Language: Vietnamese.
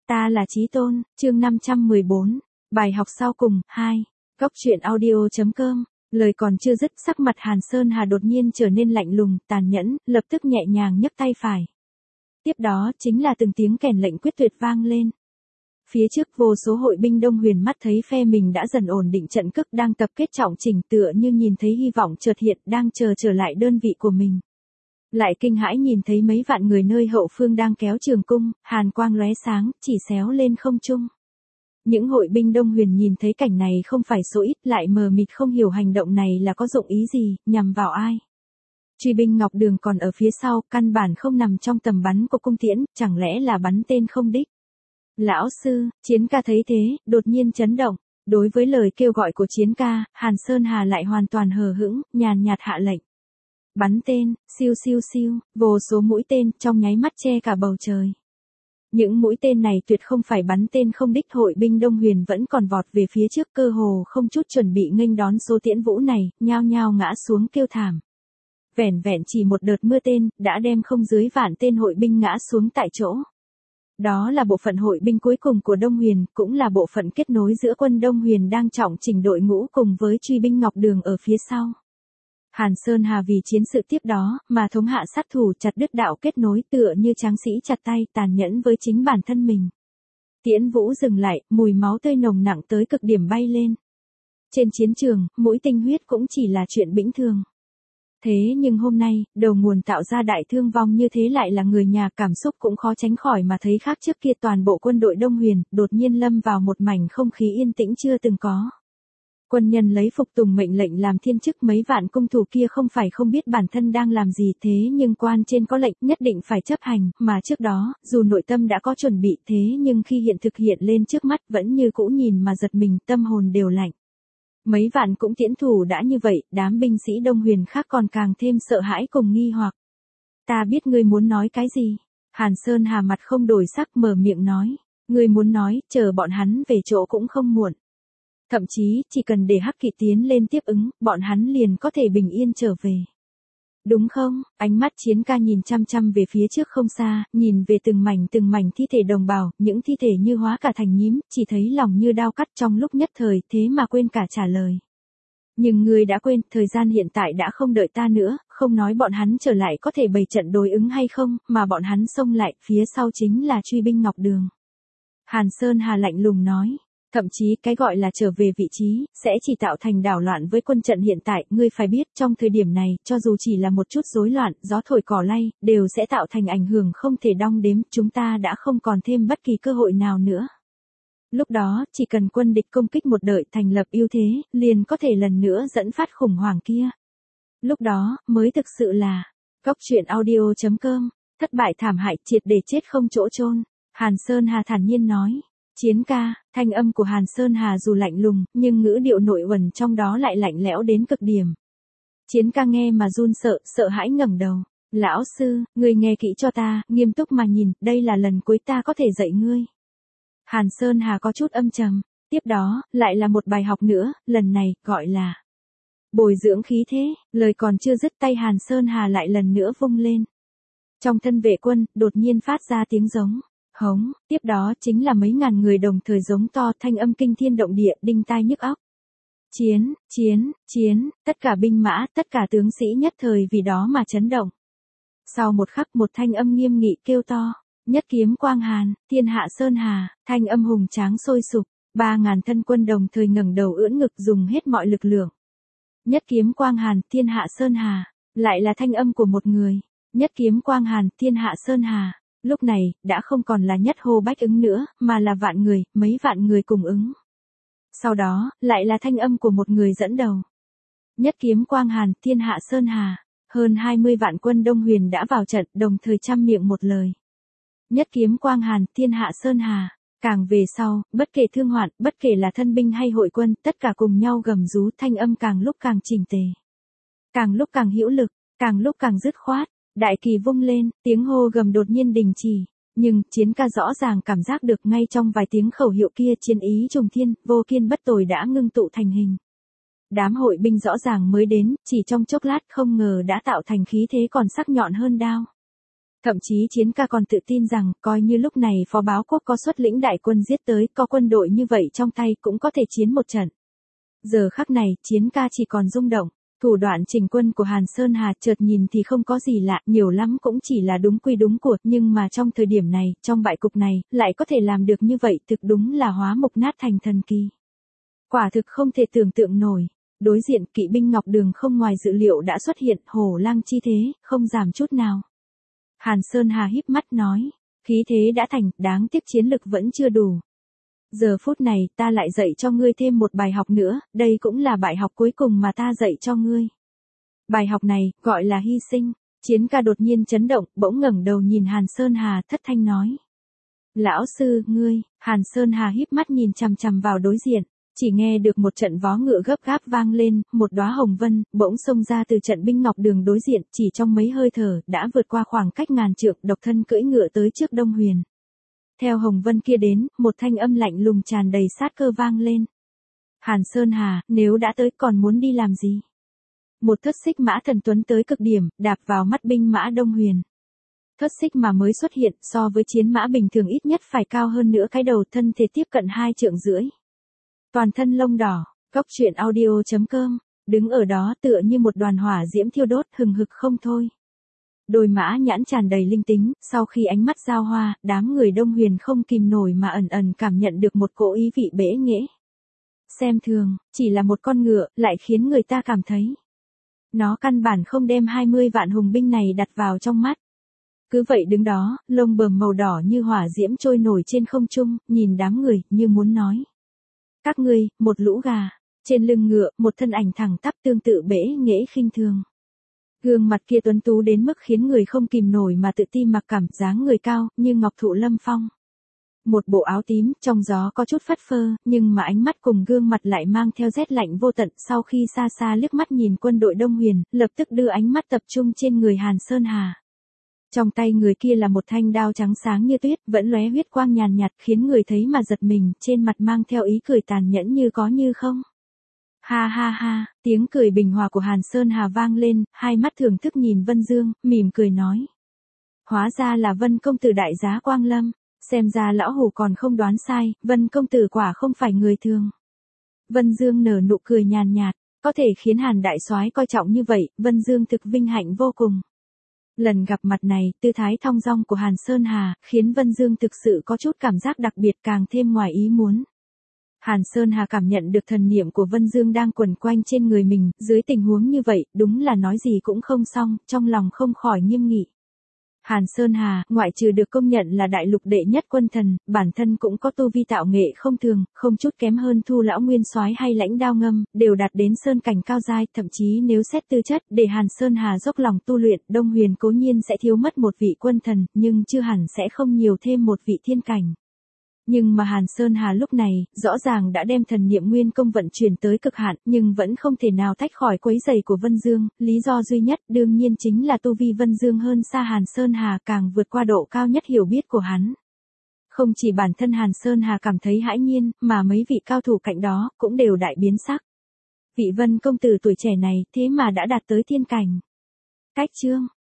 Ta là Chí Tôn, chương 514, bài học sau cùng, 2, Góc truyện audio.com, lời còn chưa dứt sắc mặt Hàn Sơn Hà đột nhiên trở nên lạnh lùng, tàn nhẫn, lập tức nhẹ nhàng nhấc tay phải. Tiếp đó chính là từng tiếng kèn lệnh quyết tuyệt vang lên. Phía trước vô số hội binh Đông Huyền mắt thấy phe mình đã dần ổn định trận cước đang tập kết trọng chỉnh tựa như nhìn thấy hy vọng chợt hiện đang chờ trở lại đơn vị của mình. Lại kinh hãi nhìn thấy mấy vạn người nơi hậu phương đang kéo trường cung, hàn quang lóe sáng, chỉ xéo lên không trung. Những hội binh Đông Huyền nhìn thấy cảnh này không phải số ít, lại mờ mịt không hiểu hành động này là có dụng ý gì, nhằm vào ai. Truy binh Ngọc Đường còn ở phía sau, căn bản không nằm trong tầm bắn của cung tiễn, chẳng lẽ là bắn tên không đích. Lão sư, Chiến ca thấy thế, đột nhiên chấn động. Đối với lời kêu gọi của Chiến ca, Hàn Sơn Hà lại hoàn toàn hờ hững, nhàn nhạt hạ lệnh. Bắn tên, siêu siêu siêu, vô số mũi tên trong nháy mắt che cả bầu trời. Những mũi tên này tuyệt không phải bắn tên không đích, hội binh Đông Huyền vẫn còn vọt về phía trước, cơ hồ không chút chuẩn bị nghênh đón số tiễn vũ này, nhao nhao ngã xuống kêu thảm. Vẻn vẹn chỉ một đợt mưa tên, đã đem không dưới vạn tên hội binh ngã xuống tại chỗ. Đó là bộ phận hội binh cuối cùng của Đông Huyền, cũng là bộ phận kết nối giữa quân Đông Huyền đang trọng chỉnh đội ngũ cùng với truy binh Ngọc Đường ở phía sau. Hàn Sơn Hà vì chiến sự tiếp đó, mà thống hạ sát thủ, chặt đứt đạo kết nối, tựa như tráng sĩ chặt tay, tàn nhẫn với chính bản thân mình. Tiễn vũ dừng lại, mùi máu tươi nồng nặng tới cực điểm bay lên. Trên chiến trường, mũi tinh huyết cũng chỉ là chuyện bĩnh thường. Thế nhưng hôm nay, đầu nguồn tạo ra đại thương vong như thế lại là người nhà, cảm xúc cũng khó tránh khỏi mà thấy khác trước kia. Toàn bộ quân đội Đông Huyền, đột nhiên lâm vào một mảnh không khí yên tĩnh chưa từng có. Quân nhân lấy phục tùng mệnh lệnh làm thiên chức, mấy vạn cung thủ kia không phải không biết bản thân đang làm gì, thế nhưng quan trên có lệnh nhất định phải chấp hành, mà trước đó, dù nội tâm đã có chuẩn bị, thế nhưng khi hiện thực hiện lên trước mắt vẫn như cũ nhìn mà giật mình, tâm hồn đều lạnh. Mấy vạn cũng tiễn thủ đã như vậy, đám binh sĩ Đông Huyền khác còn càng thêm sợ hãi cùng nghi hoặc. Ta biết ngươi muốn nói cái gì. Hàn Sơn Hà mặt không đổi sắc mở miệng nói. Ngươi muốn nói, chờ bọn hắn về chỗ cũng không muộn. Thậm chí, chỉ cần để Hắc Kỵ tiến lên tiếp ứng, bọn hắn liền có thể bình yên trở về. Đúng không? Ánh mắt Chiến ca nhìn chăm chăm về phía trước không xa, nhìn về từng mảnh thi thể đồng bào, những thi thể như hóa cả thành nhím, chỉ thấy lòng như đao cắt trong lúc nhất thời, thế mà quên cả trả lời. Nhưng ngươi đã quên, thời gian hiện tại đã không đợi ta nữa, không nói bọn hắn trở lại có thể bày trận đối ứng hay không, mà bọn hắn xông lại, phía sau chính là truy binh Ngọc Đường. Hàn Sơn Hà lạnh lùng nói. Thậm chí cái gọi là trở về vị trí, sẽ chỉ tạo thành đảo loạn với quân trận hiện tại, ngươi phải biết trong thời điểm này, cho dù chỉ là một chút rối loạn, gió thổi cỏ lay, đều sẽ tạo thành ảnh hưởng không thể đong đếm, chúng ta đã không còn thêm bất kỳ cơ hội nào nữa. Lúc đó, chỉ cần quân địch công kích một đợt thành lập ưu thế, liền có thể lần nữa dẫn phát khủng hoảng kia. Lúc đó, mới thực sự là, Góc truyện audio.com, thất bại thảm hại, triệt để chết không chỗ chôn. Hàn Sơn Hà thản nhiên nói. Chiến ca, thanh âm của Hàn Sơn Hà dù lạnh lùng, nhưng ngữ điệu nội uẩn trong đó lại lạnh lẽo đến cực điểm. Chiến ca nghe mà run sợ hãi ngẩng đầu. Lão sư, ngươi nghe kỹ cho ta, nghiêm túc mà nhìn, đây là lần cuối ta có thể dạy ngươi. Hàn Sơn Hà có chút âm trầm, tiếp đó, lại là một bài học nữa, lần này, gọi là bồi dưỡng khí thế, lời còn chưa dứt tay Hàn Sơn Hà lại lần nữa vung lên. Trong thân vệ quân, đột nhiên phát ra tiếng giống. Hống, tiếp đó chính là mấy ngàn người đồng thời giống to, thanh âm kinh thiên động địa, đinh tai nhức óc. Chiến, chiến, chiến, tất cả binh mã, tất cả tướng sĩ nhất thời vì đó mà chấn động. Sau một khắc một thanh âm nghiêm nghị kêu to, nhất kiếm quang hàn, thiên hạ sơn hà, thanh âm hùng tráng sôi sục, 3.000 thân quân đồng thời ngẩng đầu ưỡn ngực dùng hết mọi lực lượng. Nhất kiếm quang hàn, thiên hạ sơn hà, lại là thanh âm của một người, nhất kiếm quang hàn, thiên hạ sơn hà. Lúc này, đã không còn là nhất hô bách ứng nữa, mà là vạn người, mấy vạn người cùng ứng. Sau đó, lại là thanh âm của một người dẫn đầu. Nhất kiếm quang hàn, thiên hạ sơn hà. Hơn 20 vạn quân Đông Huyền đã vào trận, đồng thời trăm miệng một lời. Nhất kiếm quang hàn, thiên hạ sơn hà. Càng về sau, bất kể thương hoạn, bất kể là thân binh hay hội quân, tất cả cùng nhau gầm rú, thanh âm càng lúc càng chỉnh tề. Càng lúc càng hữu lực, càng lúc càng dứt khoát. Đại kỳ vung lên, tiếng hô gầm đột nhiên đình chỉ, nhưng Chiến ca rõ ràng cảm giác được ngay trong vài tiếng khẩu hiệu kia, chiến ý trùng thiên, vô kiên bất tồi đã ngưng tụ thành hình. Đám hội binh rõ ràng mới đến, chỉ trong chốc lát không ngờ đã tạo thành khí thế còn sắc nhọn hơn đao. Thậm chí Chiến ca còn tự tin rằng, coi như lúc này Phó Báo Quốc có xuất lĩnh đại quân giết tới, có quân đội như vậy trong tay cũng có thể chiến một trận. Giờ khắc này, Chiến ca chỉ còn rung động. Thủ đoạn chỉnh quân của Hàn Sơn Hà chợt nhìn thì không có gì lạ, nhiều lắm cũng chỉ là đúng quy đúng của, nhưng mà trong thời điểm này, trong bại cục này, lại có thể làm được như vậy, thực đúng là hóa mục nát thành thần kỳ. Quả thực không thể tưởng tượng nổi. Đối diện kỵ binh Ngọc Đường không ngoài dự liệu đã xuất hiện, hổ lang chi thế, không giảm chút nào. Hàn Sơn Hà híp mắt nói, khí thế đã thành, đáng tiếc chiến lực vẫn chưa đủ. Giờ phút này ta lại dạy cho ngươi thêm một bài học nữa, đây cũng là bài học cuối cùng mà ta dạy cho ngươi. Bài học này, gọi là hy sinh. Chiến ca đột nhiên chấn động, bỗng ngẩng đầu nhìn Hàn Sơn Hà thất thanh nói. Lão sư, ngươi, Hàn Sơn Hà híp mắt nhìn chằm chằm vào đối diện. Chỉ nghe được một trận vó ngựa gấp gáp vang lên, một đóa hồng vân, bỗng xông ra từ trận binh Ngọc Đường đối diện, chỉ trong mấy hơi thở, đã vượt qua khoảng cách ngàn trượng, độc thân cưỡi ngựa tới trước Đông Huyền. Theo hồng vân kia đến, một thanh âm lạnh lùng tràn đầy sát cơ vang lên. Hàn Sơn Hà, nếu đã tới còn muốn đi làm gì? Một thất xích mã thần tuấn tới cực điểm, đạp vào mắt binh mã Đông Huyền. Thất xích mà mới xuất hiện, so với chiến mã bình thường ít nhất phải cao hơn nữa cái đầu, thân thể tiếp cận 2,5 trượng. Toàn thân lông đỏ, góc truyện audio.com, đứng ở đó tựa như một đoàn hỏa diễm thiêu đốt hừng hực không thôi. Đôi mã nhãn tràn đầy linh tính, sau khi ánh mắt giao hoa, đám người Đông Huyền không kìm nổi mà ẩn ẩn cảm nhận được một cỗ ý vị bẽ nghễ. Xem thường, chỉ là một con ngựa, lại khiến người ta cảm thấy. Nó căn bản không đem 20 vạn hùng binh này đặt vào trong mắt. Cứ vậy đứng đó, lông bờm màu đỏ như hỏa diễm trôi nổi trên không trung, nhìn đám người, như muốn nói. Các ngươi, một lũ gà. Trên lưng ngựa, một thân ảnh thẳng tắp tương tự bẽ nghễ khinh thường. Gương mặt kia tuấn tú đến mức khiến người không kìm nổi mà tự ti mặc cảm, dáng người cao, như ngọc thụ lâm phong. Một bộ áo tím, trong gió có chút phất phơ, nhưng mà ánh mắt cùng gương mặt lại mang theo rét lạnh vô tận. Sau khi xa xa liếc mắt nhìn quân đội Đông Huyền, lập tức đưa ánh mắt tập trung trên người Hàn Sơn Hà. Trong tay người kia là một thanh đao trắng sáng như tuyết, vẫn lóe huyết quang nhàn nhạt, khiến người thấy mà giật mình, trên mặt mang theo ý cười tàn nhẫn như có như không. Ha ha ha, tiếng cười bình hòa của Hàn Sơn Hà vang lên, hai mắt thưởng thức nhìn Vân Dương, mỉm cười nói. Hóa ra là Vân công tử đại giá quang lâm, xem ra lão hủ còn không đoán sai, Vân công tử quả không phải người thường. Vân Dương nở nụ cười nhàn nhạt, có thể khiến Hàn đại soái coi trọng như vậy, Vân Dương thực vinh hạnh vô cùng. Lần gặp mặt này, tư thái thong dong của Hàn Sơn Hà, khiến Vân Dương thực sự có chút cảm giác đặc biệt, càng thêm ngoài ý muốn. Hàn Sơn Hà cảm nhận được thần niệm của Vân Dương đang quẩn quanh trên người mình, dưới tình huống như vậy, đúng là nói gì cũng không xong, trong lòng không khỏi nghiêm nghị. Hàn Sơn Hà, ngoại trừ được công nhận là đại lục đệ nhất quân thần, bản thân cũng có tu vi tạo nghệ không thường, không chút kém hơn Thu lão nguyên soái hay Lãnh Đao Ngâm, đều đạt đến sơn cảnh cao giai, thậm chí nếu xét tư chất, để Hàn Sơn Hà dốc lòng tu luyện, Đông Huyền cố nhiên sẽ thiếu mất một vị quân thần, nhưng chưa hẳn sẽ không nhiều thêm một vị thiên cảnh. Nhưng mà Hàn Sơn Hà lúc này, rõ ràng đã đem thần niệm nguyên công vận chuyển tới cực hạn, nhưng vẫn không thể nào tách khỏi quấy giày của Vân Dương, lý do duy nhất đương nhiên chính là tu vi Vân Dương hơn xa Hàn Sơn Hà, càng vượt qua độ cao nhất hiểu biết của hắn. Không chỉ bản thân Hàn Sơn Hà cảm thấy hãi nhiên, mà mấy vị cao thủ cạnh đó, cũng đều đại biến sắc. Vị Vân công tử tuổi trẻ này, thế mà đã đạt tới thiên cảnh. Cách chương